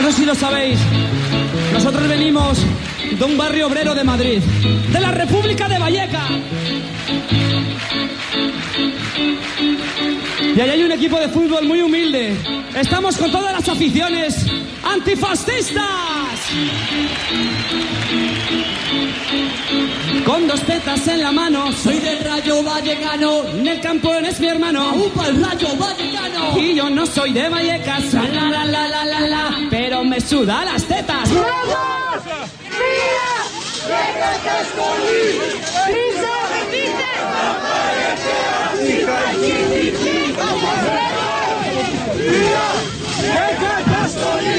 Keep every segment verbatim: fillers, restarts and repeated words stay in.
sé si lo sabéis. Nosotros venimos de un barrio obrero de Madrid, de la República de Vallecas. Y ahí hay un equipo de fútbol muy humilde. Estamos con todas las aficiones antifascistas. Con dos tetas en la mano, soy del Rayo Vallecano. En el campo eres mi hermano, ¡upa, el Rayo Vallecano! Y yo no soy de Vallecas, la la la la la la, pero me suda las tetas. ¡Vamos! ¡Mira! ¡Deja que estoy! ¡Dice! ¡Dice! ¡Mira! ¡Deja que estoy!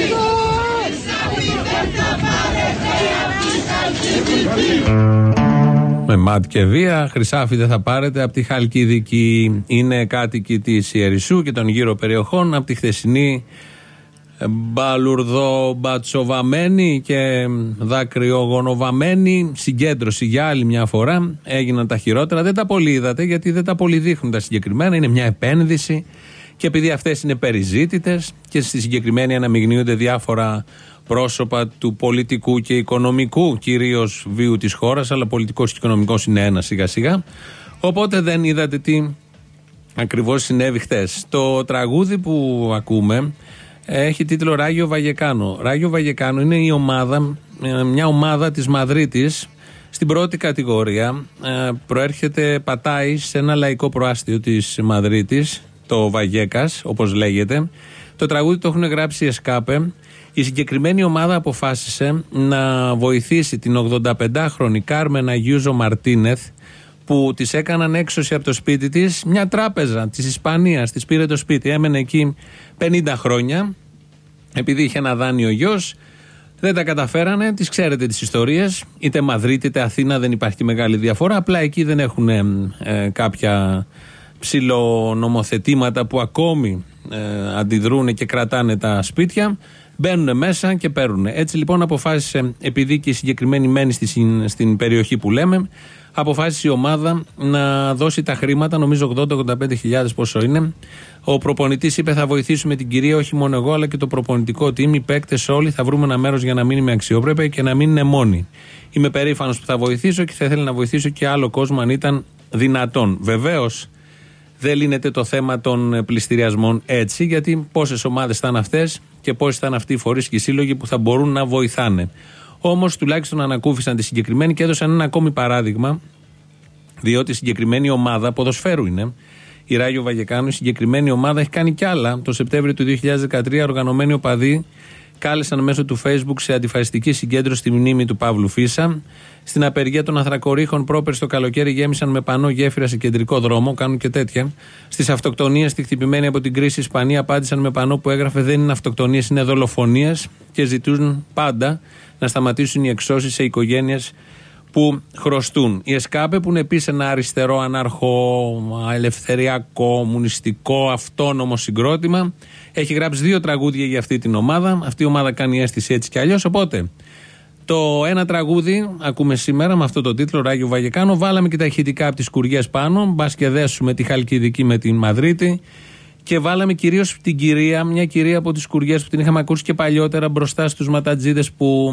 Με μάτι και βία, χρυσάφι δεν θα πάρετε από τη Χαλκιδική. Είναι κάτοικοι της Ιερισσού και των γύρω περιοχών από τη χθεσινή μπαλουρδομπατσοβαμένη και δάκρυογονοβαμένη συγκέντρωση για άλλη μια φορά. Έγιναν τα χειρότερα. Δεν τα πολύ είδατε, γιατί δεν τα πολύ δείχνουν τα συγκεκριμένα. Είναι μια επένδυση και επειδή αυτές είναι περιζήτητες και στη συγκεκριμένη αναμειγνύονται διάφορα πρόσωπα του πολιτικού και οικονομικού κυρίως βίου της χώρας, αλλά πολιτικός και οικονομικός είναι ένα σιγά σιγά. Οπότε δεν είδατε τι ακριβώς συνέβη χτες. Το τραγούδι που ακούμε έχει τίτλο Ράγιο Βαγεκάνο. Ράγιο Βαγεκάνο είναι η ομάδα, μια ομάδα της Μαδρίτης στην πρώτη κατηγορία. Προέρχεται, πατάει σε ένα λαϊκό προάστιο της Μαδρίτης, το Βαγέκας όπως λέγεται. Το τραγούδι το έχουν γράψει οι Εσκάπε. Η συγκεκριμένη ομάδα αποφάσισε να βοηθήσει την ογδονταπεντάχρονη Κάρμεν Αγιούζο Μαρτίνεθ, που της έκαναν έξωση από το σπίτι της, μια τράπεζα της Ισπανίας, της πήρε το σπίτι, έμενε εκεί πενήντα χρόνια, επειδή είχε ένα δάνειο γιος, δεν τα καταφέρανε, τις ξέρετε τις ιστορίες, είτε Μαδρίτη είτε Αθήνα δεν υπάρχει μεγάλη διαφορά, απλά εκεί δεν έχουν ε, ε, κάποια ψιλονομοθετήματα που ακόμη ε, αντιδρούν και κρατάνε τα σπίτια. Μπαίνουν μέσα και παίρνουν. Έτσι λοιπόν αποφάσισε, επειδή και η συγκεκριμένη μένει στη, στην περιοχή που λέμε, αποφάσισε η ομάδα να δώσει τα χρήματα, νομίζω ογδόντα με ογδόντα πέντε χιλιάδες πόσο είναι. Ο προπονητής είπε θα βοηθήσουμε την κυρία, όχι μόνο εγώ αλλά και το προπονητικό team, οι παίκτες όλοι, θα βρούμε ένα μέρος για να μείνει με αξιοπρέπεια και να μην είναι μόνοι. Είμαι περήφανος που θα βοηθήσω και θα ήθελα να βοηθήσω και άλλο κόσμο αν ήταν δυνατόν. Βεβαίως δεν λύνεται το θέμα των πληστηριασμών έτσι, γιατί πόσες ομάδες θα είναι αυτές και πόσοι θα είναι αυτοί οι φορείς και οι σύλλογοι που θα μπορούν να βοηθάνε. Όμως τουλάχιστον ανακούφισαν τη συγκεκριμένη και έδωσαν ένα ακόμη παράδειγμα, διότι η συγκεκριμένη ομάδα ποδοσφαίρου είναι, η Ράγιο Βαγεκάνο, η συγκεκριμένη ομάδα έχει κάνει κι άλλα. Το Σεπτέμβριο του δύο χιλιάδες δεκατρία οργανωμένοι οπαδοί κάλεσαν μέσω του Facebook σε αντιφασιστική συγκέντρωση στη μνήμη του Παύλου Φίσα. Στην απεργία των Ανθρακορίχων πρόπερσι το καλοκαίρι γέμισαν με πανό γέφυρα σε κεντρικό δρόμο, κάνουν και τέτοια. Στις αυτοκτονίες, στη χτυπημένη από την κρίση Ισπανία, απάντησαν με πανό που έγραφε δεν είναι αυτοκτονίες, είναι δολοφονίες και ζητούν πάντα να σταματήσουν οι εξώσεις σε οικογένειες που χρωστούν. Η Εσκάπε, που είναι επίσης ένα αριστερό, αναρχό, ελευθεριακό, κομμουνιστικό, αυτόνομο συγκρότημα, έχει γράψει δύο τραγούδια για αυτή την ομάδα. Αυτή η ομάδα κάνει αίσθηση έτσι κι αλλιώς. Οπότε, το ένα τραγούδι ακούμε σήμερα με αυτό το τίτλο Ράγιο Βαγεκάνο. Βάλαμε και τα ηχητικά από τις κουριές πάνω. Μπας και δέσουμε τη Χαλκιδική με την Μαδρίτη. Και βάλαμε κυρίως την κυρία, μια κυρία από τις κουριές που την είχαμε ακούσει και παλιότερα μπροστά στους ματατζίδες, που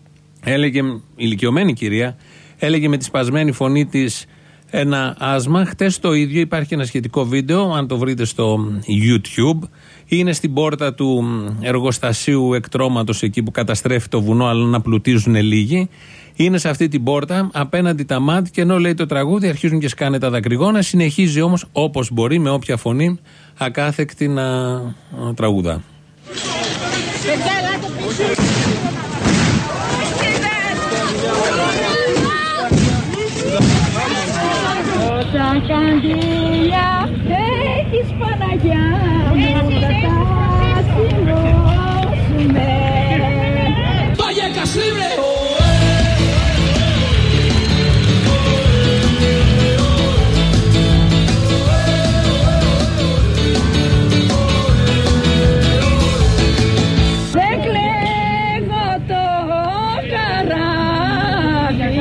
έλεγε, ηλικιωμένη κυρία, έλεγε με τη σπασμένη φωνή της ένα άσμα. Χτες το ίδιο, υπάρχει ένα σχετικό βίντεο, αν το βρείτε στο YouTube. Είναι στην πόρτα του εργοστασίου εκτρώματος, εκεί που καταστρέφει το βουνό, αλλά να πλουτίζουν λίγοι. Είναι σε αυτή την πόρτα, απέναντι τα μάτια, και ενώ λέει το τραγούδι, αρχίζουν και σκάνε τα δακρυγόνα. Συνεχίζει όμως όπως μπορεί, με όποια φωνή, ακάθεκτη να τραγουδά. Όσα καντήλια έχεις Παναγιά μου, θα τα σημώσουμε. Vallecas libre! Δεν κλαίγω το καράβι,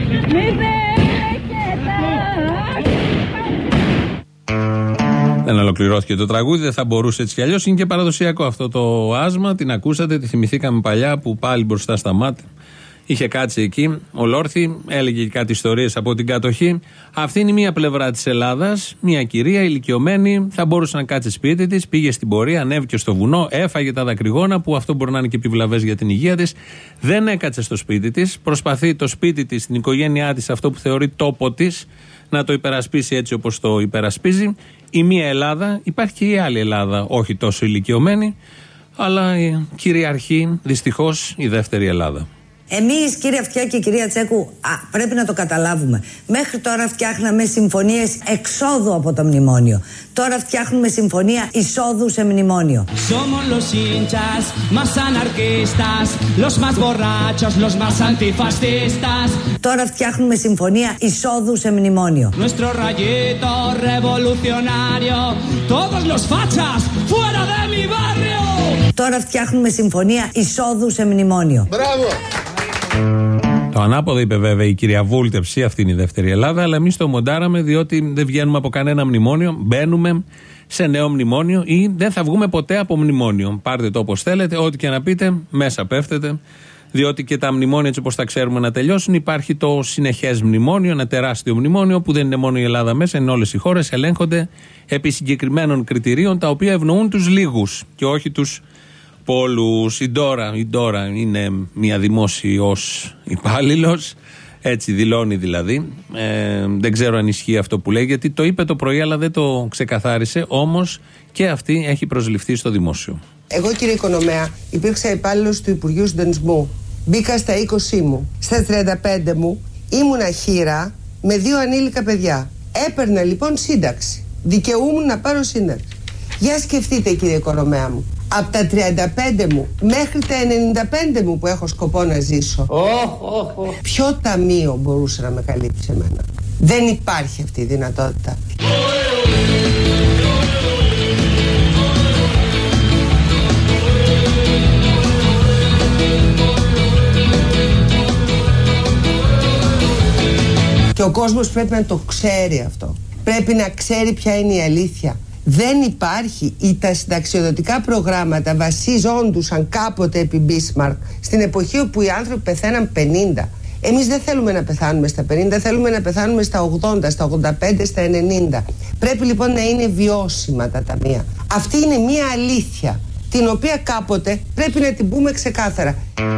μη δε. Ολοκληρώθηκε το τραγούδι, δεν θα μπορούσε έτσι κι αλλιώς. Είναι και παραδοσιακό αυτό το άσμα. Την ακούσατε, τη θυμηθήκαμε παλιά που πάλι μπροστά στα μάτια. Είχε κάτσει εκεί, ολόρθη, έλεγε και κάτι ιστορίες από την κατοχή. Αυτή είναι η μία πλευρά της Ελλάδας. Μια κυρία ηλικιωμένη, θα μπορούσε να κάτσει σπίτι της, πήγε στην πορεία, ανέβηκε στο βουνό, έφαγε τα δακρυγόνα, που αυτό μπορεί να είναι και επιβλαβές για την υγεία της. Δεν έκατσε στο σπίτι της. Προσπαθεί το σπίτι της, την οικογένειά της, αυτό που θεωρεί τόπο της, να το υπερασπίσει έτσι όπως το υπερασπίζει. Η μία Ελλάδα, υπάρχει και η άλλη Ελλάδα, όχι τόσο ηλικιωμένη, αλλά κυριαρχεί δυστυχώς η δεύτερη Ελλάδα. Εμείς, κύριε Αυτιά και κυρία Τσέκου, α, πρέπει να το καταλάβουμε. Μέχρι τώρα φτιάχναμε συμφωνίες εξόδου από το μνημόνιο. Τώρα φτιάχνουμε συμφωνία εισόδου σε μνημόνιο. Somos los hinchas más anarquistas, los más borrachos, los más antifascistas. Τώρα φτιάχνουμε συμφωνία εισόδου σε μνημόνιο. Nuestro rayito revolucionario, todos los fachas fuera de mi barrio. Τώρα φτιάχνουμε συμφωνία εισόδου σε μνημόνιο. Μπράβο! Το ανάποδο είπε βέβαια η κυρία Βούλτεψη, αυτή είναι η δεύτερη Ελλάδα, αλλά εμείς το μοντάραμε διότι δεν βγαίνουμε από κανένα μνημόνιο, μπαίνουμε σε νέο μνημόνιο ή δεν θα βγούμε ποτέ από μνημόνιο. Πάρτε το όπως θέλετε, ό,τι και να πείτε, μέσα πέφτετε, διότι και τα μνημόνια έτσι όπως τα ξέρουμε να τελειώσουν, υπάρχει το συνεχές μνημόνιο, ένα τεράστιο μνημόνιο που δεν είναι μόνο η Ελλάδα μέσα, είναι όλες οι χώρες, ελέγχονται επί συγκεκριμένων κριτηρίων τα οποία ευνοούν τους λίγους και όχι τους πολλούς. Η Ντόρα, η Ντόρα είναι μια δημόσιος υπάλληλος, έτσι δηλώνει δηλαδή. Ε, δεν ξέρω αν ισχύει αυτό που λέει, γιατί το είπε το πρωί αλλά δεν το ξεκαθάρισε, όμως και αυτή έχει προσληφθεί στο δημόσιο. Εγώ, κύριε Οικονομέα, υπήρξα υπάλληλος του Υπουργείου Συντονισμού. Μπήκα στα είκοσι μου. Στα τριάντα πέντε μου ήμουνα χείρα με δύο ανήλικα παιδιά. Έπαιρνα λοιπόν σύνταξη. Δικαιούμουν να πάρω σύνταξη. Για σκεφτείτε, κύριε Οικονομέα μου, από τα τριάντα πέντε μου μέχρι τα ενενήντα πέντε μου που έχω σκοπό να ζήσω, oh, oh, oh. ποιο ταμείο μπορούσε να με καλύψει εμένα? Δεν υπάρχει αυτή η δυνατότητα. Και ο κόσμος πρέπει να το ξέρει αυτό. Πρέπει να ξέρει ποια είναι η αλήθεια. Δεν υπάρχει, ή τα συνταξιοδοτικά προγράμματα βασίζοντουσαν κάποτε επί Bismarck στην εποχή όπου οι άνθρωποι πεθαίναν πενήντα. Εμείς δεν θέλουμε να πεθάνουμε στα πενήντα, θέλουμε να πεθάνουμε στα ογδόντα, στα ογδόντα πέντε, στα ενενήντα. Πρέπει λοιπόν να είναι βιώσιμα τα ταμεία. Αυτή είναι μια αλήθεια, την οποία κάποτε πρέπει να την πούμε ξεκάθαρα.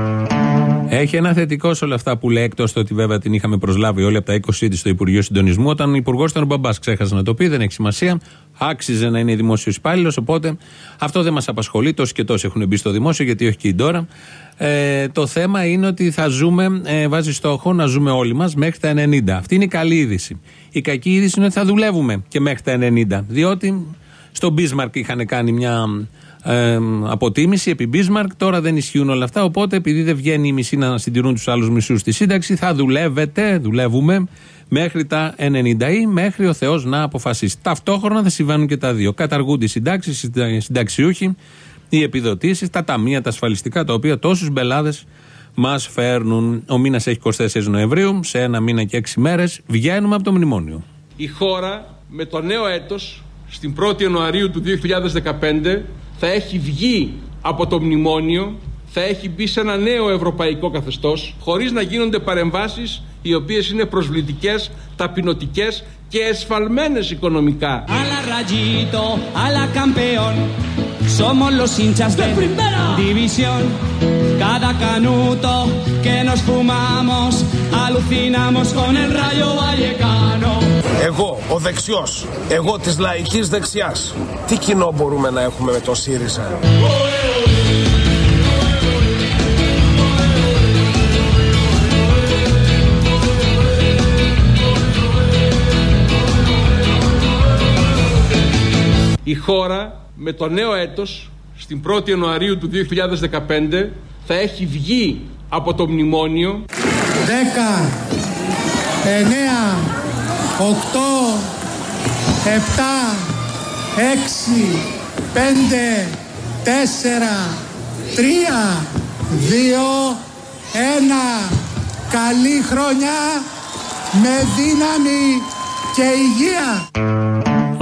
Έχει ένα θετικό σε όλα αυτά που λέει, εκτός το ότι βέβαια την είχαμε προσλάβει όλοι από τα είκοσι της στο Υπουργείο Συντονισμού. Όταν υπουργός ήταν ο μπαμπάς, ξέχασε να το πει, δεν έχει σημασία. Άξιζε να είναι δημόσιος υπάλληλος, οπότε αυτό δεν μας απασχολεί. Τόσοι και τόσοι έχουν μπει στο δημόσιο, γιατί όχι και η Ντόρα. Ε, το θέμα είναι ότι θα ζούμε, ε, βάζει στόχο να ζούμε όλοι μας μέχρι τα ενενήντα. Αυτή είναι η καλή είδηση. Η κακή είδηση είναι ότι θα δουλεύουμε και μέχρι τα ενενήντα. Διότι στον Bismarck είχαν κάνει μια Ε, αποτίμηση επί Bismarck, τώρα δεν ισχύουν όλα αυτά. Οπότε, επειδή δεν βγαίνει η μισή να συντηρούν τους άλλους μισούς στη σύνταξη, θα δουλεύετε, δουλεύουμε μέχρι τα ενενήντα ή μέχρι ο Θεός να αποφασίσει. Ταυτόχρονα θα συμβαίνουν και τα δύο. Καταργούνται οι συντάξεις, οι συνταξιούχοι, οι επιδοτήσεις, τα ταμεία, τα ασφαλιστικά, τα οποία τόσους μπελάδες μας φέρνουν. Ο μήνας έχει είκοσι τέσσερις Νοεμβρίου, σε ένα μήνα και έξι μέρες βγαίνουμε από το μνημόνιο. Η χώρα με το νέο έτος, στην πρώτη Ιανουαρίου του δύο χιλιάδες δεκαπέντε, θα έχει βγει από το μνημόνιο, θα έχει μπει σε ένα νέο ευρωπαϊκό καθεστώς, χωρίς να γίνονται παρεμβάσεις οι οποίες είναι προσβλητικές, ταπεινωτικές και εσφαλμένες οικονομικά. Ala Rayito, ala campeón, somos los hinchas de primera división. Cada canuto que nos fumamos, alucinamos con el Rayo Vallecano. Εγώ, ο δεξιός, εγώ της λαϊκής δεξιάς. Τι κοινό μπορούμε να έχουμε με το ΣΥΡΙΖΑ? Η χώρα με το νέο έτος, στην πρώτη Ιανουαρίου του δύο χιλιάδες δεκαπέντε, θα έχει βγει από το μνημόνιο. Δέκα, εννέα, οκτώ, επτά, έξι, πέντε, τέσσερα, τρία, δύο, ένα. Καλή χρονιά με δύναμη και υγεία.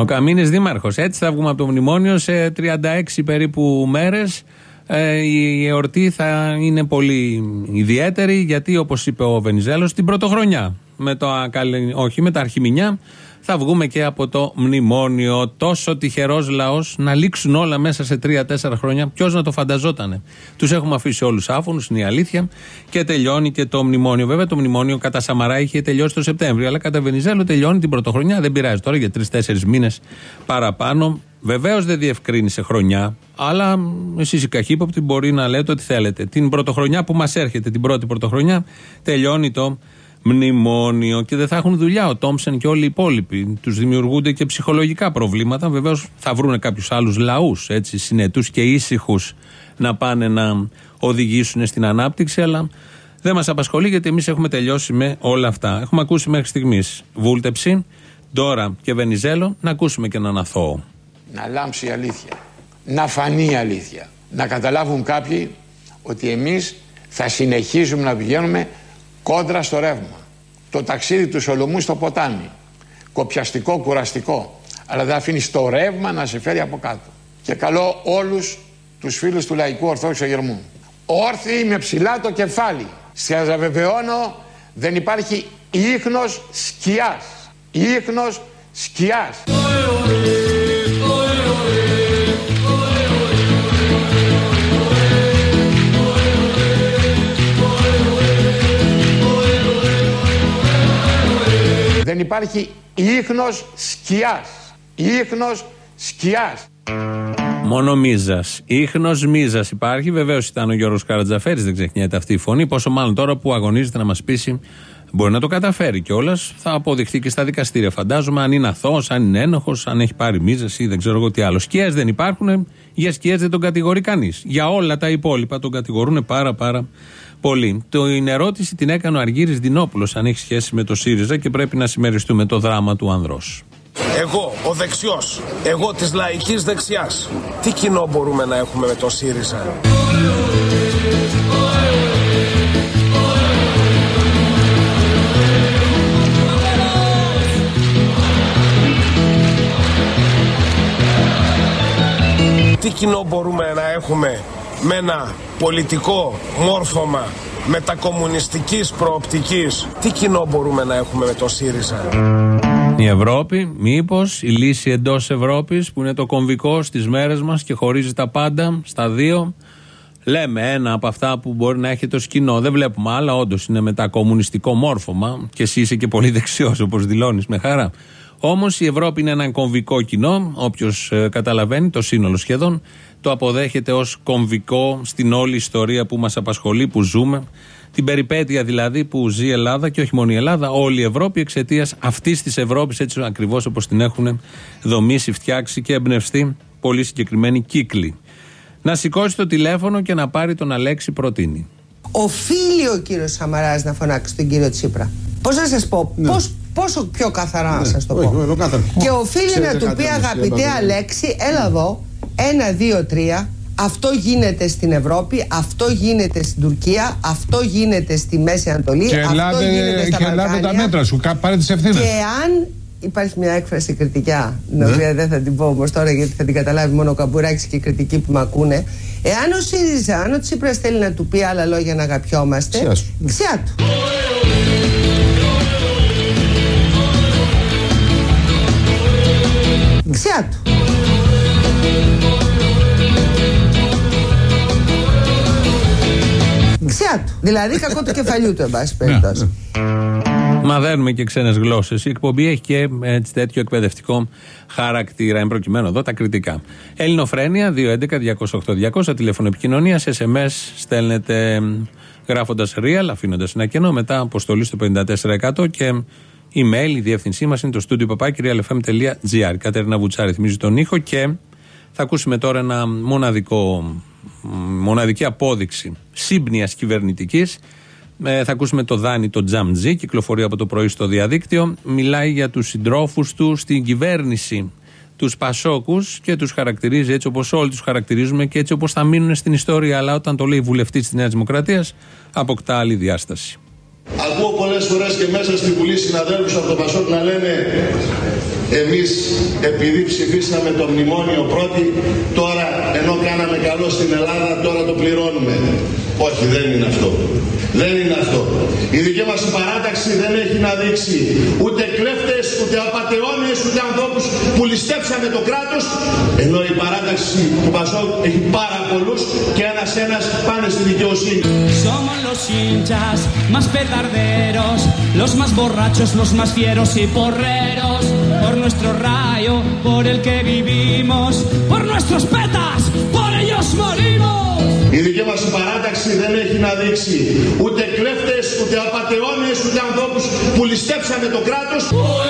Ο Καμίνης δήμαρχος. Έτσι θα βγούμε από το μνημόνιο σε τριάντα έξι περίπου μέρες. Ε, η εορτή θα είναι πολύ ιδιαίτερη, γιατί όπως είπε ο Βενιζέλος, την πρωτοχρονιά, με το, όχι με τα αρχιμηνιά, θα βγούμε και από το μνημόνιο. Τόσο τυχερός λαός να λήξουν όλα μέσα σε τρία τέσσερα χρόνια. Ποιος να το φανταζότανε. Τους έχουμε αφήσει όλους άφωνους, είναι η αλήθεια. Και τελειώνει και το μνημόνιο. Βέβαια το μνημόνιο κατά Σαμαρά είχε τελειώσει το Σεπτέμβριο, αλλά κατά Βενιζέλο τελειώνει την πρωτοχρονιά. Δεν πειράζει τώρα για τρεις τέσσερις μήνες παραπάνω. Βεβαίως δεν διευκρίνησε χρονιά, αλλά εσείς οι καχύποπτοι μπορεί να λέτε ό,τι θέλετε. Την πρωτοχρονιά που μας έρχεται, την πρώτη πρωτοχρονιά, τελειώνει το μνημόνιο και δεν θα έχουν δουλειά ο Τόμψεν και όλοι οι υπόλοιποι. Τους δημιουργούνται και ψυχολογικά προβλήματα. Βεβαίως θα βρουν κάποιους άλλους λαούς, έτσι, συνετούς και ήσυχους, να πάνε να οδηγήσουν στην ανάπτυξη, αλλά δεν μας απασχολεί, γιατί εμείς έχουμε τελειώσει με όλα αυτά. Έχουμε ακούσει μέχρι στιγμής βούλτεψη, Ντόρα και Βενιζέλο, να ακούσουμε και έναν αθώο. Να λάμψει η αλήθεια, να φανεί η αλήθεια, να καταλάβουν κάποιοι ότι εμείς θα συνεχίζουμε να πηγαίνουμε κόντρα στο ρεύμα. Το ταξίδι του Σολομού στο ποτάμι. Κοπιαστικό, κουραστικό. Αλλά δεν αφήνει το ρεύμα να σε φέρει από κάτω. Και καλώ όλους τους φίλους του Λαϊκού Ορθόδοξου Αγερμού. Όρθιοι με ψηλά το κεφάλι. Σας βεβαιώνω, δεν υπάρχει ίχνος σκιάς. Ίχνος σκιάς. Δεν υπάρχει ίχνος σκιάς. Ίχνος σκιάς. Μόνο μίζας. Ίχνος μίζας υπάρχει. Βεβαίως ήταν ο Γιώργος Καρατζαφέρης, δεν ξεχνιέται αυτή η φωνή. Πόσο μάλλον τώρα που αγωνίζεται να μας πείσει, μπορεί να το καταφέρει κιόλας. Θα αποδειχθεί και στα δικαστήρια, φαντάζομαι, αν είναι αθώος, αν είναι ένοχος, αν έχει πάρει μίζας ή δεν ξέρω εγώ τι άλλο. Σκιές δεν υπάρχουν. Για σκιές δεν τον κατηγορεί κανείς. Για όλα τα υπόλοιπα τον κατηγορούν πάρα πάρα πολύ. Την ερώτηση την έκανε ο Αργύρης Δινόπουλος, αν έχει σχέση με το ΣΥΡΙΖΑ, και πρέπει να συμμεριστούμε το δράμα του ανδρός. Εγώ, ο δεξιός, εγώ της λαϊκής δεξιάς. Τι κοινό μπορούμε να έχουμε με το ΣΥΡΙΖΑ? Τι κοινό μπορούμε να έχουμε με ένα πολιτικό μόρφωμα μετακομμουνιστικής προοπτικής? Τι κοινό μπορούμε να έχουμε με το ΣΥΡΙΖΑ? Η Ευρώπη, μήπως η λύση εντός Ευρώπης, που είναι το κομβικό στις μέρες μας και χωρίζει τα πάντα στα δύο, λέμε ένα από αυτά που μπορεί να έχει το σκηνό. Δεν βλέπουμε άλλα, όντως είναι μετακομμουνιστικό μόρφωμα, και εσύ είσαι και πολύ δεξιός, όπως δηλώνεις με χαρά. Όμως η Ευρώπη είναι ένα κομβικό κοινό, όποιος ε, καταλαβαίνει, το σύνολο σχεδόν, το αποδέχεται ως κομβικό στην όλη ιστορία που μας απασχολεί, που ζούμε. Την περιπέτεια δηλαδή που ζει η Ελλάδα, και όχι μόνο η Ελλάδα, όλη η Ευρώπη, εξαιτίας αυτής της Ευρώπης, έτσι ακριβώς όπως την έχουν δομήσει, φτιάξει και εμπνευστεί πολύ συγκεκριμένοι κύκλοι. Να σηκώσει το τηλέφωνο και να πάρει τον Αλέξη Προτίνη. Οφείλει ο κύριος Σαμαράς να φωνάξει τον κύριο Τσίπρα. Πώς να σας πω, ναι. πώς, πόσο πιο καθαρά να ναι, σας το πω. Όχι, και οφείλει Ξέρετε να του πει, αγαπητέ Αλέξη, έλα εδώ, ένα, δύο, τρία. Αυτό γίνεται στην Ευρώπη, αυτό γίνεται στην Τουρκία, αυτό γίνεται στη Μέση Ανατολή, και αυτό ελάτε, γίνεται στα και Βαλκάνια. Και τα μέτρα σου, πάρε τις ευθύνες. Και αν υπάρχει μια έκφραση κριτικά, την ναι. οποία δεν θα την πω όμως τώρα, γιατί θα την καταλάβει μόνο ο Καμπουράκης και οι κριτικοί που με ακούνε. Εάν ο ΣΥΡΙΖΑ, αν ο Τσίπρας θέλει να του πει άλλα λόγια να αγαπιόμαστε, ξιά του. Ξιά του. Ξιά του. Δηλαδή κακό του κεφαλιού του, εν πάση περιπτώσει. Μαθαίνουμε και ξένες γλώσσες. Η εκπομπή έχει και έτσι, τέτοιο εκπαιδευτικό χαρακτήρα. Εν προκειμένου εδώ τα κριτικά. Ελληνοφρένεια δύο έντεκα διακόσια οκτώ διακόσια, τηλέφωνο επικοινωνίας. ες εμ ες στέλνετε γράφοντας real, αφήνοντας ένα κενό, μετά αποστολή στο πενήντα τέσσερα εκατό, και email, η διεύθυνσή μας είναι το studio παπάκι real f m τελεία g r. Κατερίνα Βουτσά ρυθμίζει τον ήχο, και θα ακούσουμε τώρα ένα μοναδικό, μοναδική απόδειξη σύμπνοιας κυβερνητικής. Ε, θα ακούσουμε το Δάνη, το Τζαμτζή, κυκλοφορεί από το πρωί στο διαδίκτυο. Μιλάει για τους συντρόφους του στην κυβέρνηση, τους Πασόκους, και τους χαρακτηρίζει έτσι όπως όλοι τους χαρακτηρίζουμε και έτσι όπως θα μείνουν στην ιστορία. Αλλά όταν το λέει βουλευτής της Νέας Δημοκρατίας, αποκτά άλλη διάσταση. Ακούω πολλές φορές και μέσα στη Βουλή συναδέλφους από το Πασόκ να λένε εμείς επειδή ψηφίσαμε το μνημόνιο πρώτοι, τώρα ενώ κάναμε καλό στην Ελλάδα, τώρα το πληρώνουμε. Όχι, δεν είναι αυτό. Δεν είναι αυτό. Η δική μας παράταξη δεν έχει να δείξει ούτε κλέφτες, ούτε απατεώνες, ούτε ανθρώπους που ληστέψανε το κράτος, ενώ η παράταξη του Πασόκ έχει πάρα πολλούς και ένας-ένας πάνε στη δικαιοσύνη. Somos los hinchas más petarderos, los más borrachos, los más fieros y porreros, por nuestro rayo, por el que vivimos, por nuestros petas, por ellos morimos. Η δική μας παράταξη δεν έχει να δείξει ούτε κλέφτες, ούτε απατεώνες, ούτε ανθρώπους που ληστέψανε το κράτος.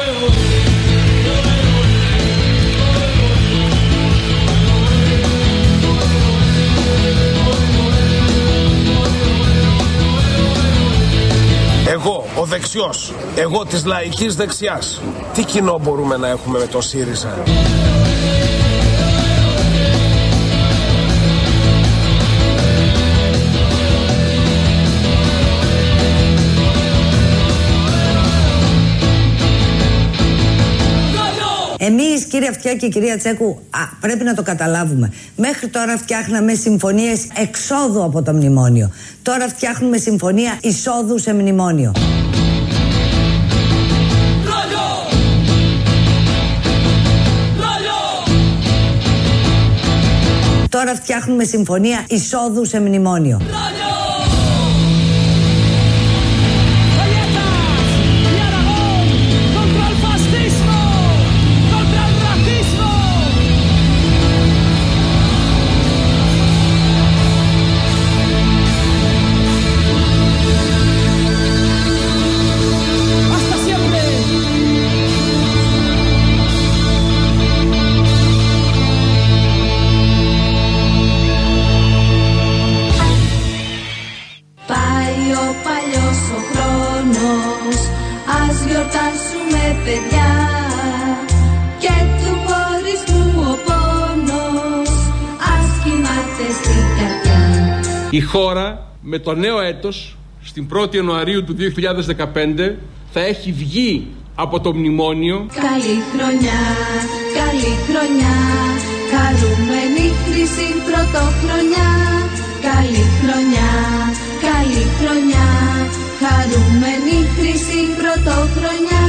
Εγώ, ο δεξιός, εγώ της λαϊκής δεξιάς, τι κοινό μπορούμε να έχουμε με το ΣΥΡΙΖΑ? Εμείς, κύριε Αυτιά και κυρία Τσέκου, α, πρέπει να το καταλάβουμε. Μέχρι τώρα φτιάχναμε συμφωνίες εξόδου από το μνημόνιο. Τώρα φτιάχνουμε συμφωνία εισόδου σε μνημόνιο. Τώρα φτιάχνουμε συμφωνία εισόδου σε μνημόνιο. Η χώρα με το νέο έτος, στην πρώτη Ιανουαρίου του δύο χιλιάδες δεκαπέντε, θα έχει βγει από το μνημόνιο. Καλή χρονιά, καλή χρονιά, χαρούμενη χρυσή πρωτοχρονιά. Καλή χρονιά, καλή χρονιά, χαρούμενη χρυσή πρωτοχρονιά.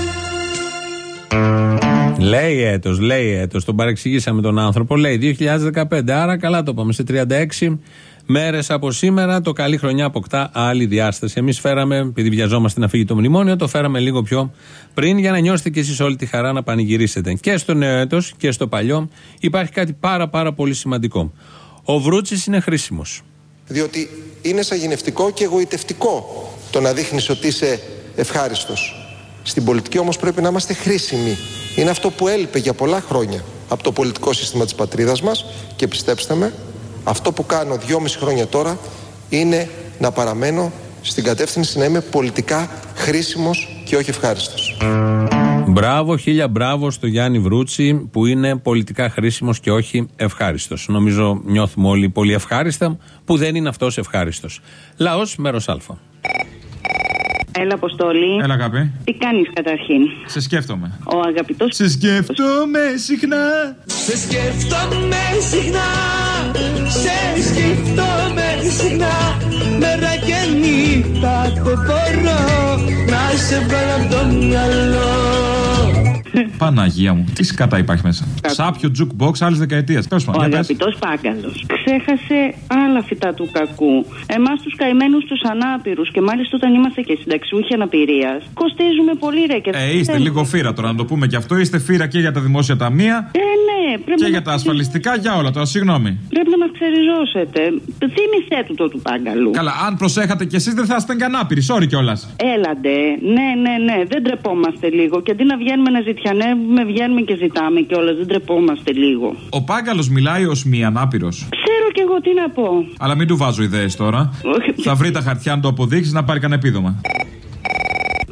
Λέει έτος, λέει έτος, τον παρεξηγήσαμε τον άνθρωπο, λέει δύο χιλιάδες δεκαπέντε, άρα καλά το πάμε, σε τριάντα έξι μέρες από σήμερα το καλή χρονιά αποκτά άλλη διάσταση. Εμείς φέραμε, επειδή βιαζόμαστε να φύγει το μνημόνιο, το φέραμε λίγο πιο πριν για να νιώσετε κι εσείς όλη τη χαρά να πανηγυρίσετε. Και στο νέο έτος και στο παλιό υπάρχει κάτι πάρα πάρα πολύ σημαντικό. Ο Βρούτσης είναι χρήσιμος. Διότι είναι σαγηνευτικό και εγωιτευτικό το να δείχνεις ότι είσαι ευχάριστος. Στην πολιτική όμως πρέπει να είμαστε χρήσιμοι. Είναι αυτό που έλειπε για πολλά χρόνια από το πολιτικό σύστημα της πατρίδας μας και πιστέψτε με, αυτό που κάνω δυόμιση χρόνια τώρα είναι να παραμένω στην κατεύθυνση να είμαι πολιτικά χρήσιμος και όχι ευχάριστος. Μπράβο, χίλια μπράβο στο Γιάννη Βρούτσι που είναι πολιτικά χρήσιμος και όχι ευχάριστος. Νομίζω νιώθουμε όλοι πολύ ευχάριστα που δεν είναι αυτός ευχάριστος. Λαός, μέρος Α. Έλα, Αποστόλη. Έλα, αγάπη. Τι κάνεις καταρχήν? Σε σκέφτομαι. Ο αγαπητός. Σε σκέφτομαι συχνά. Σε σκέφτομαι συχνά. Σε σκέφτομαι συχνά. Μέρα και νύχτα δεν μπορώ να σε βγάλω από το μυαλό. Παναγία μου, τι σκατά υπάρχει μέσα. Σάπιο jukebox άλλη δεκαετία. Ο αγαπητός Πάγκαλος ξέχασε άλλα φυτά του κακού. Εμάς τους καημένους τους ανάπηρους και μάλιστα όταν είμαστε και συνταξιούχοι αναπηρίας, κοστίζουμε πολύ ρε και Ε, είστε λίγο φύρα τώρα, να το πούμε και αυτό. Είστε φύρα και για τα δημόσια ταμεία. Ε, ναι, πρέπει και να για τα ασφαλιστικά, για όλα τώρα, συγγνώμη. Πρέπει να μας ξεριζώσετε. Θύμισέ του το του Πάγκαλου. Καλά, αν προσέχατε κι εσείς δεν θα ήσασταν καν άπειροι. Sorry κιόλας. Έλαντε, ναι, ναι, ναι, δεν τρεπόμαστε λίγο. Και αντί να βγαίνουμε να ζητιανεύουμε, βγαίνουμε και ζητάμε κιόλας. Δεν τρεπόμαστε λίγο. Ο Πάγκαλος μιλάει ως μη ανάπηρος. Ξέρω κι εγώ τι να πω. Αλλά μην του βάζω ιδέες τώρα. Θα βρει τα χαρτιά να το αποδείξει να πάρει κανένα επίδομα.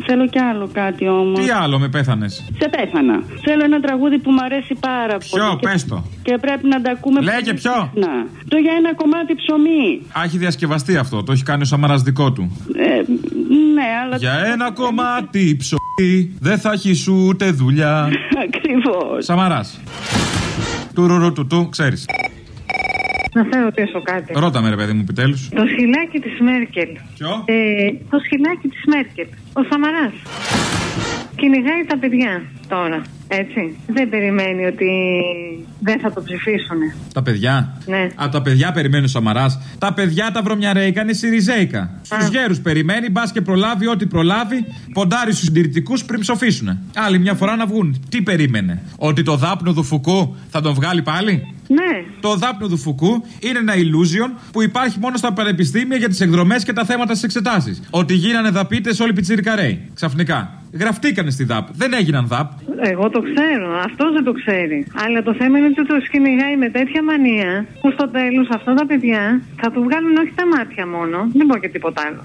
Θέλω κι άλλο κάτι όμως. Τι άλλο, με πέθανες? Σε πέθανα. Θέλω ένα τραγούδι που μου αρέσει πάρα πολύ. Ποιο, και... πες το. Και πρέπει να τα ακούμε. Λέγε ποιο. Να. Το για ένα κομμάτι ψωμί. Α, έχει διασκευαστεί αυτό. Το έχει κάνει ο Σαμαράς δικό του. Ε, ναι, αλλά. Για ένα κομμάτι ψωμί δεν θα έχει ούτε δουλειά. Ακριβώς. Σαμαράς. Του ρου του του, ξέρεις. Να σε ρωτήσω κάτι. Ρώτα με, ρε παιδί μου, επιτέλους. Το σχοινάκι της Μέρκελ. Ποιο? Ε, το σχοινάκι της Μέρκελ. Ο Σαμαράς κυνηγάει τα παιδιά τώρα. Έτσι. Δεν περιμένει ότι δεν θα το ψηφίσουν. Τα παιδιά. Ναι. Α, τα παιδιά περιμένει ο Σαμαράς. Τα παιδιά τα βρωμιαρέικα είναι Σιριζέικα. Στους γέρους περιμένει, μπας και προλάβει ό,τι προλάβει. Ποντάρει στους συντηρητικούς πριν ψοφήσουν. Άλλη μια φορά να βγουν. Τι περίμενε? Ότι το δάπνο του Φουκού θα τον βγάλει πάλι? Ναι. Το δάπνο του Φουκού είναι ένα illusion που υπάρχει μόνο στα πανεπιστήμια για τις εκδρομές και τα θέματα στις εξετάσεις. Ότι γίνανε δαπίτες όλοι πιτσιρικαρέοι. Ξαφνικά. Γραφτήκανε στη ΔΑΠ. Δεν έγιναν ΔΑΠ. Εγώ το ξέρω. Αυτός δεν το ξέρει. Αλλά το θέμα είναι ότι το κυνηγάει με τέτοια μανία που στο τέλος αυτά τα παιδιά θα του βγάλουν όχι τα μάτια μόνο. Δεν πω και τίποτα άλλο.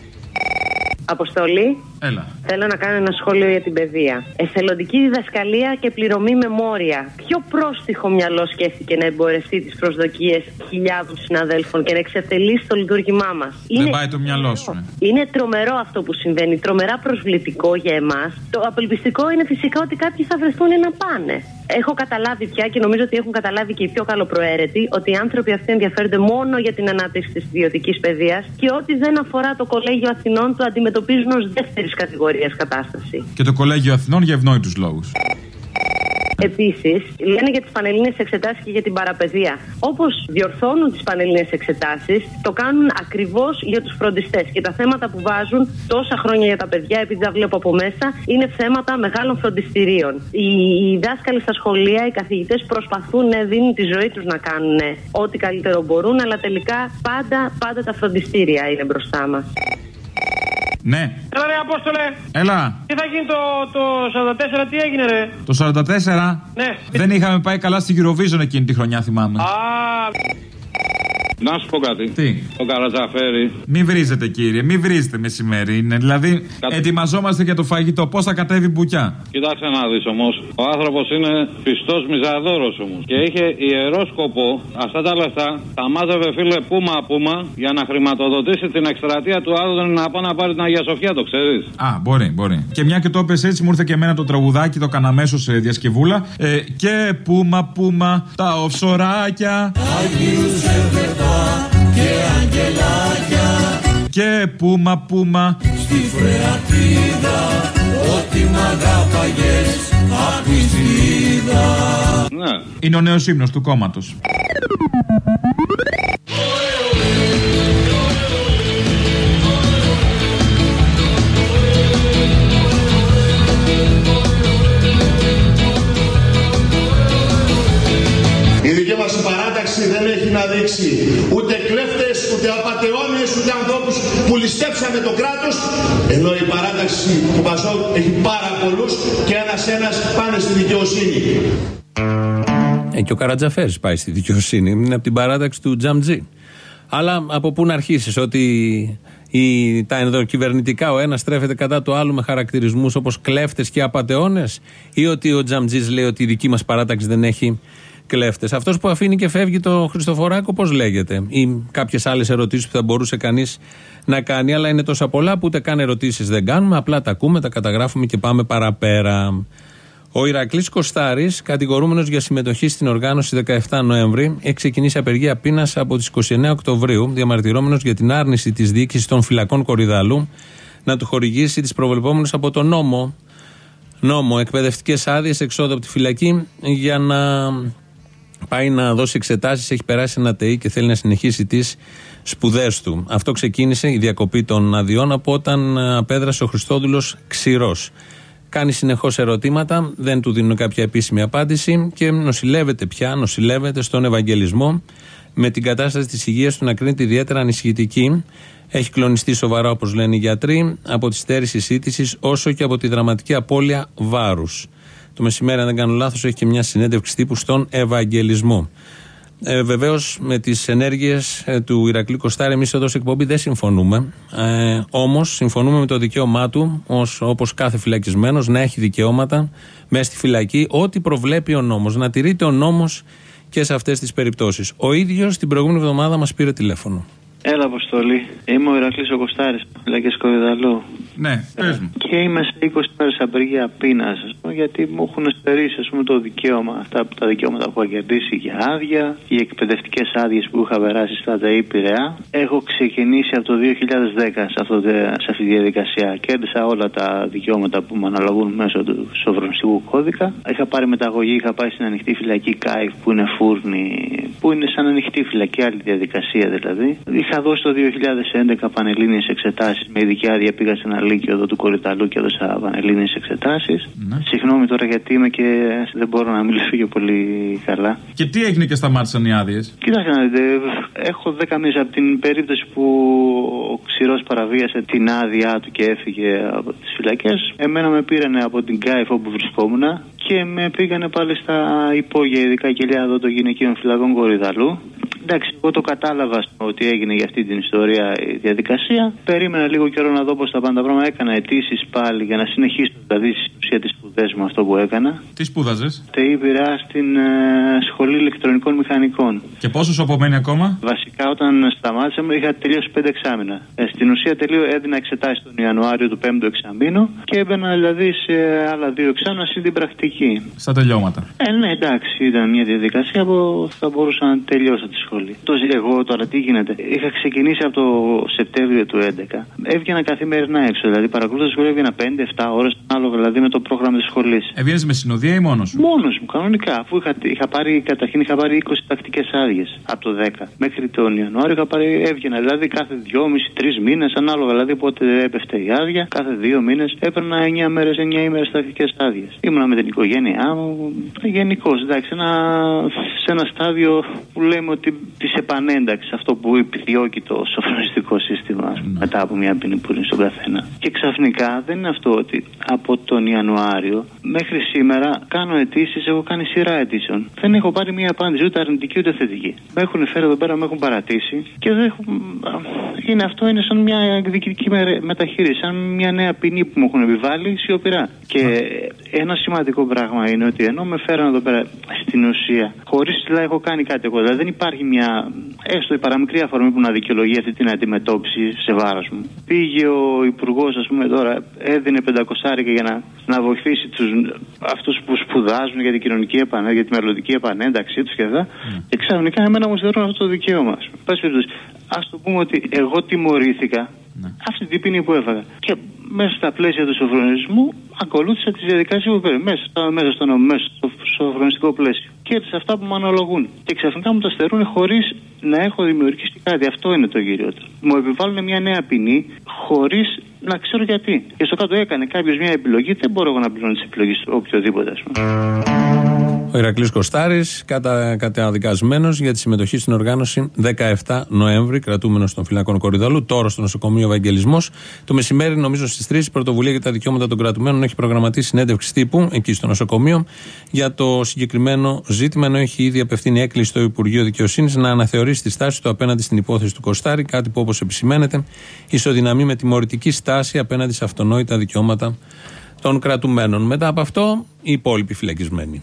Αποστολή. Έλα. Θέλω να κάνω ένα σχόλιο για την παιδεία. Εθελοντική διδασκαλία και πληρωμή με μόρια. Ποιο πρόστιχο μυαλό σκέφτηκε να εμπορευτεί τις προσδοκίες χιλιάδων συναδέλφων και να εξευτελίσει το λειτουργήμά μας? Δεν είναι... πάει το μυαλό σου. Ναι. Είναι τρομερό αυτό που συμβαίνει. Τρομερά προσβλητικό για εμάς. Το απελπιστικό είναι φυσικά ότι κάποιοι θα βρεθούν να πάνε. Έχω καταλάβει πια και νομίζω ότι έχουν καταλάβει και οι πιο καλοπροαίρετοι ότι οι άνθρωποι αυτοί ενδιαφέρονται μόνο για την ανάπτυξη της ιδιωτικής παιδείας και ό,τι δεν αφορά το Κολέγιο Αθηνών το αντιμετωπίζουν ως δεύτερης κατηγορίας κατάσταση. Και το Κολέγιο Αθηνών για ευνόητους λόγους. Επίσης, λένε για τις πανελλήνιες εξετάσεις και για την παραπαιδεία. Όπως διορθώνουν τις πανελλήνιες εξετάσεις, το κάνουν ακριβώς για τους φροντιστές. Και τα θέματα που βάζουν τόσα χρόνια για τα παιδιά, επειδή τα βλέπω από μέσα, είναι θέματα μεγάλων φροντιστηρίων. Οι, οι δάσκαλοι στα σχολεία, οι καθηγητές προσπαθούν, ναι, δίνουν τη ζωή τους να κάνουν ναι, ό,τι καλύτερο μπορούν, αλλά τελικά πάντα, πάντα τα φροντιστήρια είναι μπροστά μας. Ναι. Έλα ρε Απόστολε. Έλα. Τι θα γίνει το, το σαράντα τέσσερα, τι έγινε ρε? Το σαράντα τέσσερα. Ναι. Δεν είχαμε πάει καλά στη Eurovision εκείνη τη χρονιά, θυμάμαι. Α. Να σου πω κάτι. Τι? Το Καρατζαφέρι. Μη βρίζετε, κύριε, μη βρίζετε μεσημέρι. Είναι, δηλαδή, Κα... ετοιμαζόμαστε για το φαγητό. Πώς θα κατέβει μπουκιά. Κοιτάξτε να δεις όμως. Ο άνθρωπος είναι πιστός μιζαδόρος όμως. Και είχε ιερό σκοπό αυτά τα λεφτά τα μάζευε, φίλε, πούμα πούμα για να χρηματοδοτήσει την εκστρατεία του άλλου να πάει να πάρει την Αγία Σοφιά, το ξέρεις. Α, μπορεί, μπορεί. Και μια και το έπες έτσι, μου ήρθε και εμένα το τραγουδάκι, το κάνα αμέσως σε διασκευούλα. Ε, και πούμα πούμα τα οφσοράκια. Και αγγελάκια και πούμα πούμα στη φρεατίδα ότι μ' αγάπαγες απιστίδα. Ναι. Είναι ο νέος ύμνος του κόμματος. Η δική μας παράταξη δεν έχει να δείξει ούτε κλέφτες, ούτε απατεώνες, ούτε ανθρώπους που ληστέψανε το κράτος, ενώ η παράταξη του Πασόκ έχει πάρα πολλούς και ένας-ένας πάνε στη δικαιοσύνη. Ε, και ο Καρατζαφέρης πάει στη δικαιοσύνη, είναι από την παράταξη του Τζαμτζή. Αλλά από πού να αρχίσεις, ότι η, τα ενδοκυβερνητικά ο ένας στρέφεται κατά του άλλου με χαρακτηρισμούς όπως κλέφτες και απατεώνες, ή ότι ο Τζαμτζής λέει ότι η δική μας παράταξη δεν έχει κλέφτες. Αυτός που αφήνει και φεύγει το Χριστοφοράκο, πώς λέγεται, ή κάποιες άλλες ερωτήσεις που θα μπορούσε κανείς να κάνει, αλλά είναι τόσα πολλά που ούτε καν ερωτήσεις δεν κάνουμε, απλά τα ακούμε, τα καταγράφουμε και πάμε παραπέρα. Ο Ηρακλής Κωστάρης, κατηγορούμενος για συμμετοχή στην οργάνωση δεκαεφτά Νοέμβρη, έχει ξεκινήσει απεργία πείνας από τις είκοσι εννέα Οκτωβρίου, διαμαρτυρόμενος για την άρνηση της διοίκησης των φυλακών Κορυδαλού να του χορηγήσει τις προβλεπόμενες από τον νόμο, νόμο εκπαιδευτικές άδειες εξόδου από τη φυλακή για να πάει να δώσει εξετάσεις. Έχει περάσει ένα ΤΕΙ και θέλει να συνεχίσει τις σπουδές του. Αυτό ξεκίνησε η διακοπή των αδειών από όταν απέδρασε ο Χριστόδουλος Ξηρός. Κάνει συνεχώς ερωτήματα, δεν του δίνουν κάποια επίσημη απάντηση και νοσηλεύεται πια, νοσηλεύεται στον Ευαγγελισμό με την κατάσταση της υγείας του να κρίνεται ιδιαίτερα ανησυχητική. Έχει κλονιστεί σοβαρά, όπως λένε οι γιατροί, από τη στέρηση σύντησης όσο και από τη δραματική απώλεια βάρους. Το μεσημέρι, αν δεν κάνω λάθος, έχει και μια συνέντευξη τύπου στον Ευαγγελισμό. Ε, Βεβαίως με τις ενέργειες ε, του Ηρακλή Κωστάρη εμείς εδώ σε εκπομπή δεν συμφωνούμε. Ε, όμως συμφωνούμε με το δικαίωμά του, ως, όπως κάθε φυλακισμένος, να έχει δικαιώματα μέσα στη φυλακή, ό,τι προβλέπει ο νόμος. Να τηρείται ο νόμος και σε αυτές τις περιπτώσεις. Ο ίδιος την προηγούμενη εβδομάδα μας πήρε τηλέφωνο. Έλα, Αποστολή. Είμαι ο Ηρακλής ο Κωστάρης, φυλακές Κορυδαλλού. Ναι, πες μου. Και είμαι σε είκοσι μέρες απεργία πείνας, ας πούμε, γιατί μου έχουν στερήσει, ας πούμε, το δικαίωμα, αυτά τα δικαιώματα που είχα κερδίσει για άδεια, οι εκπαιδευτικές άδειες που είχα περάσει στα ΔΕΗ Πειραιά. Έχω ξεκινήσει από το δύο χιλιάδες δέκα σε, αυτό, σε αυτή τη διαδικασία. Κέρδισα όλα τα δικαιώματα που μου αναλογούν μέσω του σοφρονιστικού κώδικα. Είχα πάρει μεταγωγή, είχα πάει στην ανοιχτή φυλακή ΚΑΙΦ που είναι φούρνη, που είναι σαν ανοιχτή φυλακή, άλλη διαδικασία δηλαδή. Είχα δώσει το δύο χιλιάδες έντεκα πανελλήνιες εξετάσεις. Με ειδική άδεια πήγα σε ένα λύκειο εδώ του Κορυδαλλού και έδωσα πανελλήνιες εξετάσεις. Ναι. Συγγνώμη τώρα γιατί είμαι και δεν μπορώ να μιλήσω και πολύ καλά. Και τι έγινε και σταμάτησαν οι άδειες? Κοιτάξτε να δείτε, έχω δέκα μήνες από την περίπτωση που ο ξηρός παραβίασε την άδειά του και έφυγε από τις φυλακές. Εμένα με πήρανε από την ΚΑΙΦ όπου βρισκόμουν και με πήγανε πάλι στα υπόγεια, ειδικά κελιά εδώ των γυναικείων φυλακών Κορυδαλλού. Εντάξει, εγώ το κατάλαβα ότι έγινε για αυτή την ιστορία η διαδικασία. Περίμενα λίγο καιρό να δω πώς θα πάνε τα πράγματα. Έκανα αιτήσεις πάλι για να συνεχίσω δηλαδή στην ουσία τις σπουδές μου αυτό που έκανα. Τι σπούδαζες? ΤΕΙ Πειραιά στην ε, Σχολή Ηλεκτρονικών Μηχανικών. Και πόσο σου απομένει ακόμα? Βασικά όταν σταμάτησα είχα τελειώσει πέντε εξάμηνα. Ε, στην ουσία τελείω έδινα εξετάσεις τον Ιανουάριο του πέμπτου εξαμήνου και έμπαινα δηλαδή σε άλλα δύο εξάμηνα συν την πρακτική. Στα τελειώματα. Ε, ναι, εντάξει, ήταν μια διαδικασία που θα μπορούσα να τελειώσω τη σχολή. Εγώ τώρα τι γίνεται. Είχα ξεκινήσει από το Σεπτέμβριο του δύο χιλιάδες έντεκα. Έβγαινα καθημερινά έξω. Δηλαδή παρακολούθησα τη σχολή, έβγαινα πέντε εφτά ώρες ανάλογα δηλαδή με το πρόγραμμα της σχολής. Έβγαινες με συνοδεία ή μόνος σου? Μόνος μου, κανονικά. Αφού είχα, είχα πάρει, καταρχήν είχα πάρει είκοσι τακτικές άδειες από το δέκα. Μέχρι τον Ιανουάριο είχα πάρει, έβγαινα δηλαδή κάθε δυόμισι τρεις μήνες ανάλογα δηλαδή πότε έπεφτε η άδεια. Κάθε δύο μήνες έπαιρνα εννιά μέρες, εννιά ημέρες τακτικές άδειες. Ήμουνα με την οικογένειά μου. Γενικώς, εντάξει, ένα, σε ένα στάδιο που λέμε ότι τη επανένταξη, αυτό που επιδιώκει το σοφρονιστικό σύστημα mm. μετά από μια ποινή που είναι στον καθένα. Και ξαφνικά δεν είναι αυτό ότι από τον Ιανουάριο μέχρι σήμερα κάνω αιτήσεις, έχω κάνει σειρά αιτήσεων. Δεν έχω πάρει μια απάντηση ούτε αρνητική ούτε θετική. Με έχουν φέρει εδώ πέρα, με έχουν παρατήσει και δεν έχω... είναι, αυτό είναι σαν μια εκδικητική μεταχείριση, σαν μια νέα ποινή που μου έχουν επιβάλει σιωπηρά. Και mm. ένα σημαντικό πράγμα είναι ότι ενώ με φέραν εδώ πέρα στην ουσία, χωρίς δηλαδή έχω κάνει κάτι εγώ, δηλαδή δεν υπάρχει μια, έστω η παραμικρή αφορμή που να δικαιολογεί αυτή την αντιμετώπιση σε βάρος μου. Πήγε ο υπουργός, ας πούμε, τώρα έδινε πεντακόσια για να, να βοηθήσει τους, αυτούς που σπουδάζουν για την κοινωνική επανένταξη, για τη μελλοντική επανένταξή τους και αυτά. Mm. Και ξαφνικά εμένα μου στερούν αυτό το δικαίωμα. Ας το πούμε ότι εγώ τιμωρήθηκα mm. αυτή την ποινή που έφαγα. Και μέσα στα πλαίσια του σοφρονισμού ακολούθησα τις διαδικασίες που πέρα. Μέσα, μέσα στο νόμο, μέσα στο σοφρονιστικό πλαίσιο. Και έτσι αυτά που μου αναλογούν. Και ξαφνικά μου τα στερούν χωρίς να έχω δημιουργήσει κάτι. Αυτό είναι το κυριότερο. Μου επιβάλλουν μια νέα ποινή χωρίς να ξέρω γιατί. Και στο κάτω έκανε κάποιος μια επιλογή. Δεν μπορώ εγώ να πληρώνω τις επιλογές του οποιοδήποτε, ας πούμε. Ο Ηρακλής Κωστάρης, κατα, καταδικασμένος για τη συμμετοχή στην οργάνωση δεκαεφτά Νοέμβρη, κρατούμενος των φυλακών Κορυδαλλού, τώρα στο νοσοκομείο Ευαγγελισμός. Το μεσημέρι, νομίζω στις τρεις, η Πρωτοβουλία για τα Δικαιώματα των Κρατουμένων έχει προγραμματίσει συνέντευξη τύπου εκεί στο νοσοκομείο για το συγκεκριμένο ζήτημα, ενώ έχει ήδη απευθύνει έκκληση στο Υπουργείο Δικαιοσύνης να αναθεωρήσει τη στάση του απέναντι στην υπόθεση του Κωστάρη, κάτι που όπως επισημαίνεται ισοδυναμεί με τιμωρητική στάση απέναντι σε αυτονόητα δικαιώματα των κρατουμένων. Μετά από αυτό, οι υπόλοιποι φυλακισμένοι.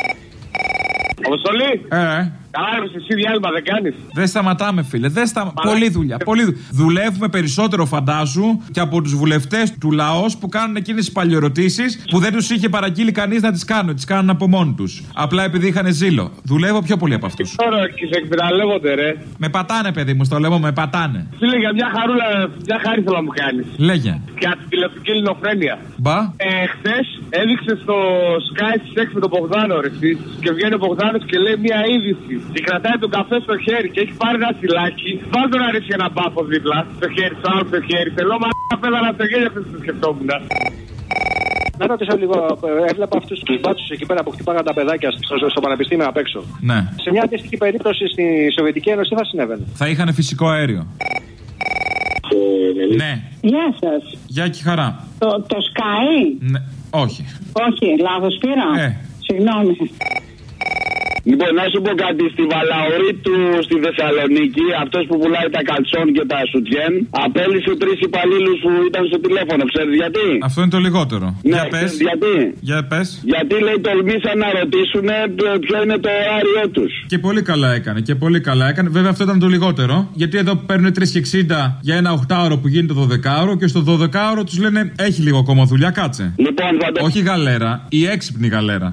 Αποστολή! Ε. Καλά, ρε, εσύ διάλειμμα δεν κάνεις? Δεν σταματάμε, φίλε. Δεν σταμα... Πολλή δουλειά. Πολλή δουλειά. Δουλεύουμε περισσότερο, φαντάζου, και από τους βουλευτές του λαός που κάνουν εκείνες τις παλιοερωτήσεις που δεν τους είχε παραγγείλει κανείς να τις κάνουν. Τις κάνουν από μόνοι τους. Απλά επειδή είχαν ζήλο. Δουλεύω πιο πολύ από αυτούς. Τώρα και σε εκμεταλλεύονται, ρε. Με πατάνε, παιδί μου, στο λέμε, με πατάνε. Φίλε, για μια χαρούλα, μια χάρη θέλω να μου κάνεις. Λέγε. Για την τηλεοπτική ελληνοφρένεια. Μπα. Ε, χθες έδειξε στο Sky στις έξι με τον Μπογδάνο, ρε, και βγαίνει ο Μπογδάνος και λέει μια είδηση. Και κρατάει τον καφέ στο χέρι και έχει πάρει ένα σιλάκι. Βάλτε να ρίξει ένα μπάφο δίπλα στο χέρι, στο άλλο στο χέρι. Θέλω μα πέδανα στο χέρι, αυτό το σκεφτόμουν. Να ρωτήσω λίγο, έβλεπα αυτούς τους μπάτσους εκεί πέρα που χτυπάγαν τα παιδάκια στο, στο πανεπιστήμιο απ' έξω. Ναι. Σε μια αντίστοιχη περίπτωση στη Σοβιετική Ένωση τι θα συνέβαινε? Θα είχαν φυσικό αέριο. Ναι. Γεια σας. Γεια και χαρά. Το, το Sky? Ναι. Όχι. Όχι, λάθος πήρα. Ε. Συγγνώμη. Λοιπόν, να σου πω κάτι. Στη Βαλαωρή του στη Θεσσαλονίκη, αυτός που πουλάει τα καλτσόν και τα σουτιέν, απέλυσε τρεις υπαλλήλους που ήταν στο τηλέφωνο. Ξέρεις γιατί? Αυτό είναι το λιγότερο. Ναι, για πες. Γιατί? Για πες. Γιατί λέει τολμήσαν να ρωτήσουν ποιο είναι το ωράριό τους. Και πολύ καλά έκανε. Και πολύ καλά έκανε. Βέβαια αυτό ήταν το λιγότερο. Γιατί εδώ παίρνουν τρεις και εξήντα για ένα οχτάωρο που γίνεται το δεκάωρο και στο δωδεκάωρο τους λένε έχει λίγο ακόμα δουλειά, κάτσε. Λοιπόν, θα το... Όχι γαλέρα, η έξυπνη γαλέρα.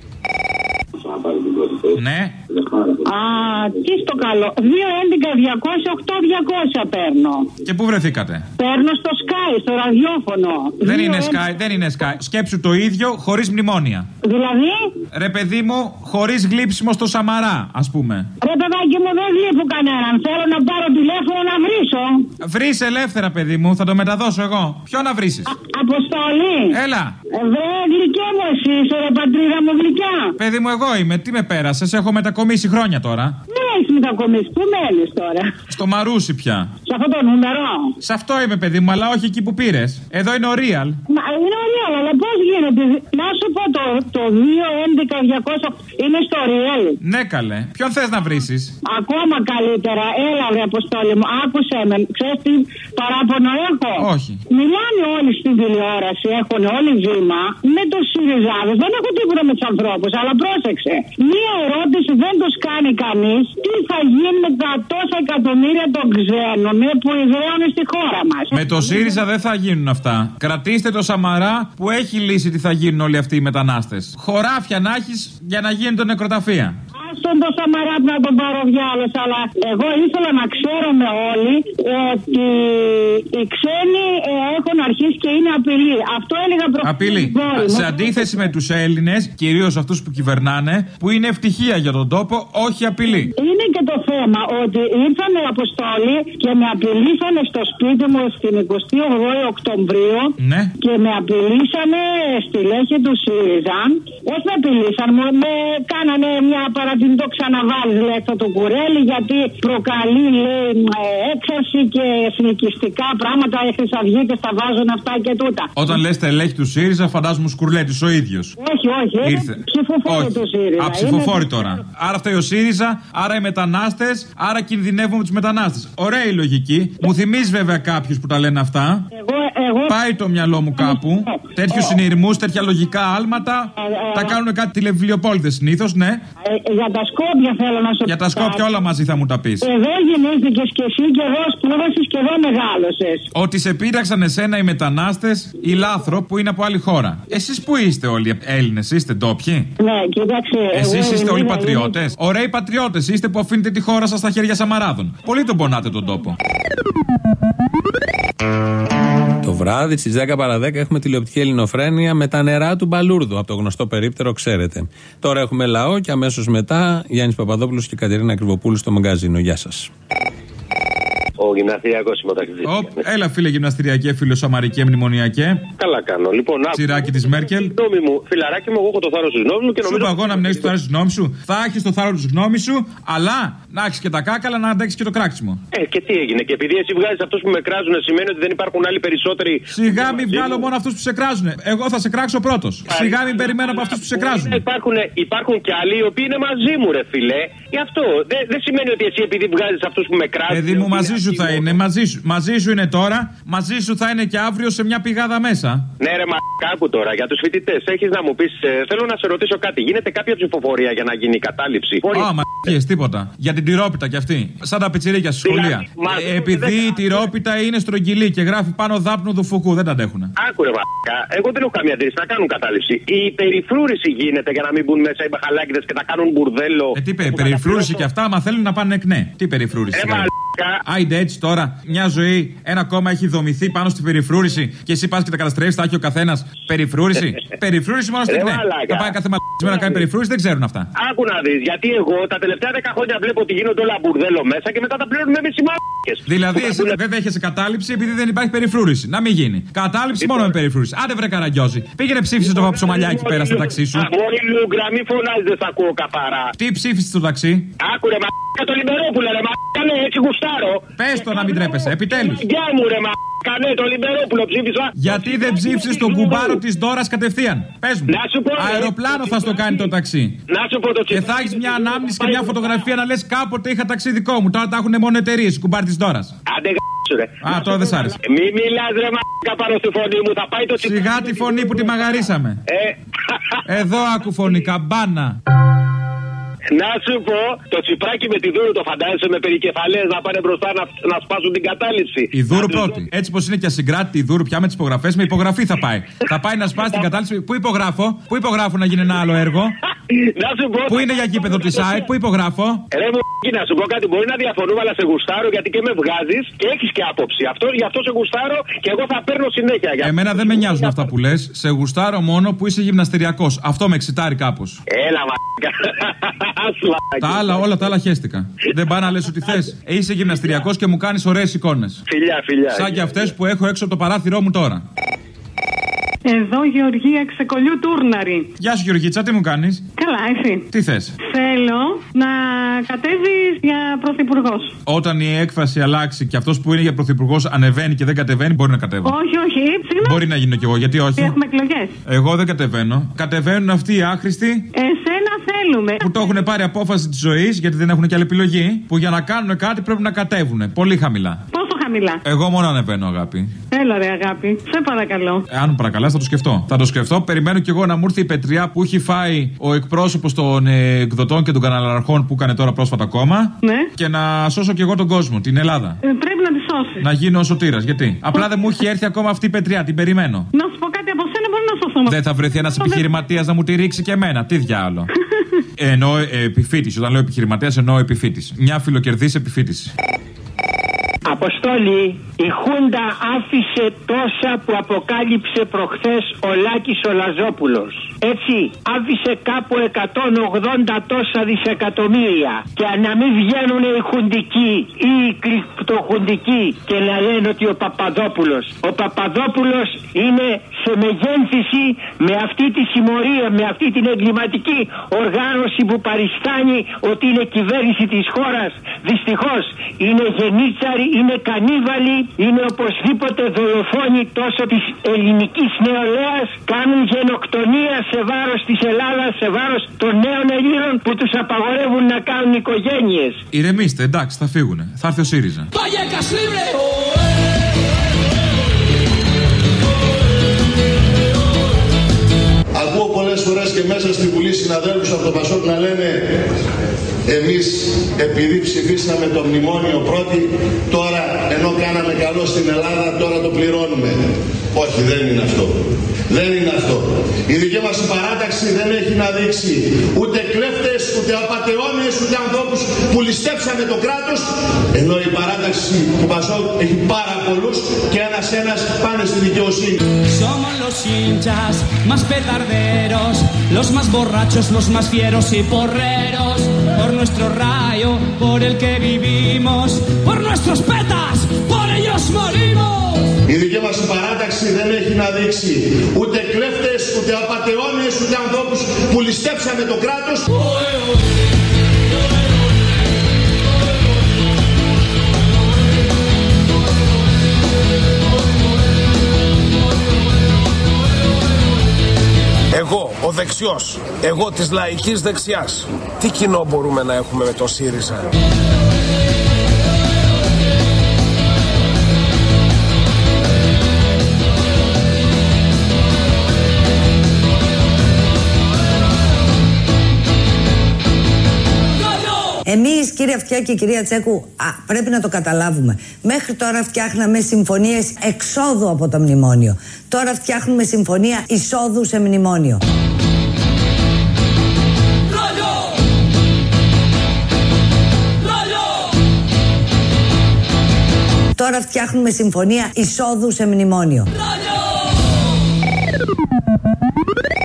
Ναι. Α, τι στο καλό. δύο έντεκα διακόσια οκτώ διακόσια παίρνω. Και πού βρεθήκατε? Παίρνω στο Sky, στο ραδιόφωνο. Δεν είναι Sky, δεν είναι Sky. Σκέψου το ίδιο χωρίς μνημόνια. Δηλαδή? Ρε παιδί μου, χωρίς γλύψιμο στο Σαμαρά, ας πούμε. Ρε παιδάκι μου, δεν γλύφω κανέναν. Θέλω να πάρω τηλέφωνο να βρίσω. Βρεις ελεύθερα, παιδί μου, θα το μεταδώσω εγώ. Ποιο να βρίσεις? Α, Αποστολή. Έλα. Βρε γλυκέ μου εσύ, είσαι ρε πατρίδα μου γλυκιά. Παιδί μου, εγώ είμαι, τι με πέρασες, έχω μετακομίσει χρόνια τώρα. Ναι, έχεις μετακομίσει, πού μένεις τώρα? Στο Μαρούσι πια. Σε αυτό το νούμερο. Σε αυτό είμαι, παιδί μου, αλλά όχι εκεί που πήρες. Εδώ είναι ο Real. Μα είναι ο Real, αλλά πώς γίνεται? Να σου πω το, το δύο έντεκα διακόσια είναι στο Real. Ναι, καλέ. Ποιον θες να βρίσεις? Ακόμα καλύτερα, έλα βρε Αποστόλη μου, άκουσε με. Ξέρεις τι παράπονο έχω? Όχι. Μιλάνε όλοι στην τηλεόραση, έχουν όλοι βήμα με τους Συριζάδες. Δεν έχω τίποτα με τους ανθρώπους, αλλά πρόσεξε. Μία ερώτηση δεν τους κάνει κανείς. Τι θα γίνει με τα τόσα εκατομμύρια των ξένων που ιδρύουν στη χώρα μας? Με το ΣΥΡΙΖΑ δεν θα γίνουν αυτά. Κρατήστε το Σαμαρά που έχει λύσει τι θα γίνουν όλοι αυτοί οι μετανάστες. Χωράφια να έχεις για να γίνει το νεκροταφεία. Στον το Σαμαρά να τον πάρω διάλος, αλλά εγώ ήθελα να ξέρουμε όλοι ότι οι ξένοι ε, έχουν αρχίσει και είναι απειλή. Αυτό έλεγα προχθές. Απειλή. Σε αντίθεση με τους Έλληνες, κυρίως αυτούς που κυβερνάνε, που είναι ευτυχία για τον τόπο, όχι απειλή. Είναι και το θέμα ότι ήρθαν οι Αποστόλοι και με απειλήσανε στο σπίτι μου στην εικοστή όγδοη Οκτωβρίου. Ναι. Και με απειλήσανε στη Λέχη του ΣΥΡΙΖΑ. Όχι με απειλήσαν, με κάνανε μια παρατηρήση. Το ξαναβάλει, λέει, αυτό το κουρέλι, γιατί προκαλεί, λέει, έξαρση και εθνικιστικά πράγματα. Οι χρυσαυγίτες τα βάζουν αυτά και τούτα. Όταν λες τελέχη του ΣΥΡΙΖΑ, φαντάζομαι Σκουρλέτης ο ίδιος. Όχι, όχι. Ήρθε. Ψηφοφόροι του ΣΥΡΙΖΑ. Α, ψηφοφόροι τώρα. Άρα φταίει ο ΣΥΡΙΖΑ, άρα οι μετανάστες, άρα κινδυνεύουμε τους μετανάστες. Ωραία η λογική. Μου θυμίζει βέβαια κάποιους που τα λένε αυτά. Εγώ, εγώ... Πάει το μυαλό μου κάπου. Τέτοιους συνειρμούς, τέτοια λογικά άλματα. Τα κάνουν κάτι τηλεβιβλιοπόλητες συνήθως, ναι. Για τα Σκόπια θέλω να σου πω. Για τα Σκόπια όλα μαζί θα μου τα πεις. Εδώ γεννήθηκες και εσύ και εδώ σπούδασες και εδώ μεγάλωσες. Ότι σε πείραξαν εσένα οι μετανάστες, η Λάθρο που είναι από άλλη χώρα. Εσείς που είστε όλοι Έλληνες, είστε ντόπιοι? Ναι, κοίταξε. Εσείς είστε όλοι πατριώτες. Ωραίοι πατριώτες είστε που αφήνετε τη χώρα σας στα χέρια Σαμαράδων. Πολύ τον πονάτε τον τόπο. Το βράδυ στις δέκα παρά δέκα έχουμε τηλεοπτική ελληνοφρένεια με τα νερά του Μπαλούρδου από το γνωστό περίπτερο, ξέρετε. Τώρα έχουμε λαό και αμέσως μετά Γιάννης Παπαδόπουλος και Κατερίνα Κρυβοπούλου στο μαγκαζίνο. Γεια σας. Ο γυμναστηριακός συμμεταξιστής. Έλα, φίλε γυμναστηριακέ, φίλο Σαμαρικέ, μνημονιακέ. Καλά κάνω. Λοιπόν, τσιράκι τη Μέρκελ. Γνώμη μου, φιλαράκι μου, εγώ έχω το θάρρος της γνώμης μου και νομίζω. Σου είπα εγώ να μην έχεις το θάρρος της γνώμης σου. Θα έχεις το θάρρος της γνώμης σου, αλλά να έχεις και τα κάκαλα να αντέξεις και το κράξιμο. Ε, και τι έγινε. Και επειδή εσύ βγάζεις αυτούς που με κράζουν, σημαίνει ότι δεν υπάρχουν άλλοι περισσότεροι. Σιγά μην βγάλω μόνο αυτούς που σε κράζουν. Εγώ θα σε κράξω πρώτος. Σιγά μην περιμένω από αυτούς που σε κράζουν. Υπάρχουν, υπάρχουν και άλλοι οι οποίοι είναι μαζί μου, ρε φιλέ. Γι' αυτό δεν δε σημαίνει ότι εσύ επειδή βγάζεις αυτούς που με κράζουν. Παιδί μου, μαζί σου θα είναι, μαζί σου. Μαζί σου είναι τώρα, μαζί σου θα είναι και αύριο σε μια πηγάδα μέσα. Ναι, ρε, μα κάπου τώρα για τους φοιτητές. Έχεις να μου πεις, ε, θέλω να σε ρωτήσω κάτι. Γίνεται κάποια ψηφοφορία για να γίνει η κατάληψη? Α, μα πιες, τίποτα. Για την τυρόπιτα κι αυτή. Σαν τα πιτσιρίκια στη σχολεία. Ε, επειδή η τυρόπιτα είναι στρογγυλή και γράφει πάνω δάπνου του φουκού, δεν τα αντέχουνε. Άκουρε, μα. Εγώ δεν έχω καμία αντίρρηση να κάνουν κατάληψη. Η περιφρούρηση γίνεται για να μην μπουν μέσα οι μπαχαλάκιδες και να κάνουν μπουρδέλο. Ε, τι περιφρούρηση κι αυτά, άμα θέλουν να πάνε εκνέ. Τι περιφρούρηση? Άιντε έτσι τώρα, μια ζωή, ένα κόμμα έχει δομηθεί πάνω στη περιφρούρηση και εσύ πας και τα καταστρέφεις, τα έχει ο καθένας. Περιφρούρηση. Περιφρούρηση μόνο στην ΚΝΕ. Θα πάει κάθε μαλακισμένο να κάνει περιφρούρηση, δεν ξέρουν αυτά. Άκου να δεις, γιατί εγώ τα τελευταία δέκα χρόνια βλέπω ότι γίνονται όλα μπουρδέλο μέσα και μετά τα πληρώνουμε εμείς οι μαλακίες. Δηλαδή εσύ δεν δέχεσαι κατάληψη επειδή δεν υπάρχει περιφρούρηση. Να μην γίνει. Κατάληψη μόνο με περιφρούρηση. Άντε βρε Καραγκιόζη. Πήγαινε ψήφισε το ψωμαλιάκι πέρα στο ταξί σου. Αγόρι μου, γραμμή φωνάζει, δεν σ' ακούω καθαρά. Τι ψήφισε στο ταξί? Άκουρε μα το Λιμπερόπουλο, ρε μα. Κάνε έτσι γουστάρω. Πες το να μην τρέπεσαι, επιτέλους. Γεια μου, ρε μα. Κανέ, το Λιμπερόπουλο ψήφισα. Γιατί δεν ψήφισες τον κουμπάρο της Ντόρας κατευθείαν? Πες μου. Να σου πω, αεροπλάνο θα στο κάνει το ταξί. Να σου πω το Και θα έχεις μια ανάμνηση και μια φωτογραφία να λες κάποτε είχα ταξί δικό μου. Τώρα τα έχουν μόνο εταιρείες, κουμπάρ της Ντόρας. Άντε γ***σου ρε. Α, τώρα δεν σ' άρεσε. Μη μιλάς ρε μ***κα πάνω στη φωνή μου, θα πάει το τσιπ... Σιγά τη φωνή που τη μαγαρίσαμε. Ε. Εδώ άκου φωνή, καμπάνα. Να σου πω, το Τσιπράκι με τη Δούρου το φαντάζεσαι με περικεφαλές να πάνε μπροστά να, να σπάσουν την κατάληψη. Η Δούρου πρώτη. Έτσι πως είναι και ασυγκράτητη η Δούρου πια με τις υπογραφές, με υπογραφή θα πάει. Θα πάει να σπάσει την κατάληψη. Πού υπογράφω, πού υπογράφω να γίνει ένα άλλο έργο. Να σου πω. Πού είναι για γήπεδο της ΑΕΚ, πού υπογράφω. Ρε μου, να σου πω κάτι, μπορεί να διαφωνούμε, αλλά σε γουστάρω γιατί και με βγάζεις και έχεις και άποψη. Αυτό, γι' αυτό σε γουστάρω και εγώ θα παίρνω συνέχεια. Για... Εμένα δεν με νοιάζουν αυτά που λες. Σε γουστάρω μόνο που είσαι γυμναστηριακός. Αυτό με εξητάρει κάπως. Έλα, μα. Τα άλλα, όλα τα άλλα χέστηκα. Δεν πάει να λες ότι θες. Ε, είσαι γυμναστηριακός και μου κάνεις ωραίες εικόνες. Φιλιά, φιλιά. Σαν και αυτές που έχω έξω από το παράθυρό μου τώρα. Εδώ Γεωργία Ξεκολιού Τούρναρη. Γεια σου Γεωργίτσα, τι μου κάνεις? Καλά, εσύ? Τι θες? Θέλω να κατέβεις για πρωθυπουργός. Όταν η έκφραση αλλάξει και αυτός που είναι για πρωθυπουργός ανεβαίνει και δεν κατεβαίνει, μπορεί να κατέβω. Όχι, όχι, συγγνώμη. Μπορεί να γίνω κι εγώ, γιατί όχι. Έχουμε εκλογές. Εγώ δεν κατεβαίνω. Κατεβαίνουν αυτοί οι άχρηστοι. Εσένα θέλουμε. Που το έχουν πάρει απόφαση της ζωής, γιατί δεν έχουν κι άλλη επιλογή. Που για να κάνουν κάτι πρέπει να κατέβουν. Πολύ χαμηλά. Πόσο χαμηλά? Εγώ μόνο ανεβαίνω, αγάπη. Έλα ρε αγάπη, σε παρακαλώ. Ε, αν παρακαλάς θα το σκεφτώ. Θα το σκεφτώ. Περιμένω κι εγώ να μου έρθει η πετριά που έχει φάει ο εκπρόσωπος των ε, εκδοτών και των καναλαρχών που έκανε τώρα πρόσφατα κόμμα. Ναι. Και να σώσω κι εγώ τον κόσμο, την Ελλάδα. Ε, πρέπει να τη σώσεις. Να γίνω ο σωτήρας. Γιατί? Απλά δεν μου έχει έρθει ακόμα αυτή η πετριά, την περιμένω. Να σου πω κάτι από σένα, μπορεί να σώσω. Δεν θα βρεθεί ένας επιχειρηματίας να μου τη ρίξει και εμένα. Τι διάλο. Εννοώ ε, επιφύτης. Όταν λέω επιχειρηματίας εννοώ επιφύτης. Μια φιλοκερδής επιφύτηση. Αποστόλη, η Χούντα άφησε τόσα που αποκάλυψε προχθές ο Λάκης ο Λαζόπουλος. Έτσι, άφησε κάπου εκατόν ογδόντα τόσα δισεκατομμύρια. Και να μην βγαίνουν οι χουντικοί ή οι κρυπτοχουντικοί και να λένε ότι ο Παπαδόπουλος. Ο Παπαδόπουλος είναι σε μεγένθηση με αυτή τη συμμορία, με αυτή την εγκληματική οργάνωση που παριστάνει ότι είναι κυβέρνηση της χώρας. Δυστυχώς είναι γενίτσαροι, είναι κανίβαλοι, είναι οπωσδήποτε δολοφόνοι τόσο της ελληνικής νεολαίας, κάνουν γενοκτονία σε βάρος της Ελλάδας, σε βάρος των νέων Ελλήνων που τους απαγορεύουν να κάνουν οικογένειες. Ηρεμήστε, εντάξει, θα φύγουνε. Θα έρθει ο ΣΥΡΙΖΑ. Ακούω πολλές φορές και μέσα στη Βουλή συναδέλφους από το Πασόκ να λένε εμείς επειδή ψηφίσαμε το μνημόνιο πρώτη, τώρα ενώ κάναμε καλό στην Ελλάδα, τώρα το πληρώνουμε. Όχι, δεν είναι αυτό. Δεν είναι αυτό. Η δική μας παράταξη δεν έχει να δείξει ούτε κλέφτες, ούτε απατεώνες, ούτε ανθρώπους που ληστέψανε το κράτος, ενώ η παράταξη του Πασόκ έχει πάρα πολλούς και ένας-ένας πάνε στη δικαιοσύνη. Somos los hinchas más petarderos, los más borrachos, los más fieros y porreros, por nuestro rayo, por el que vivimos, por nuestros petas, por ellos morimos. Η δική μας παράταξη δεν έχει να δείξει ούτε κλέφτες, ούτε απατεώνες, ούτε ανθρώπους που ληστέψανε το κράτος. Εγώ, ο δεξιός, εγώ της λαϊκής δεξιάς. Τι κοινό μπορούμε να έχουμε με το ΣΥΡΙΖΑ? Εμείς, κύριε Αυτιά και κυρία Τσέκου, α, πρέπει να το καταλάβουμε. Μέχρι τώρα φτιάχναμε συμφωνίες εξόδου από το μνημόνιο. Τώρα φτιάχνουμε συμφωνία εισόδου σε μνημόνιο. Τώρα φτιάχνουμε συμφωνία εισόδου σε μνημόνιο.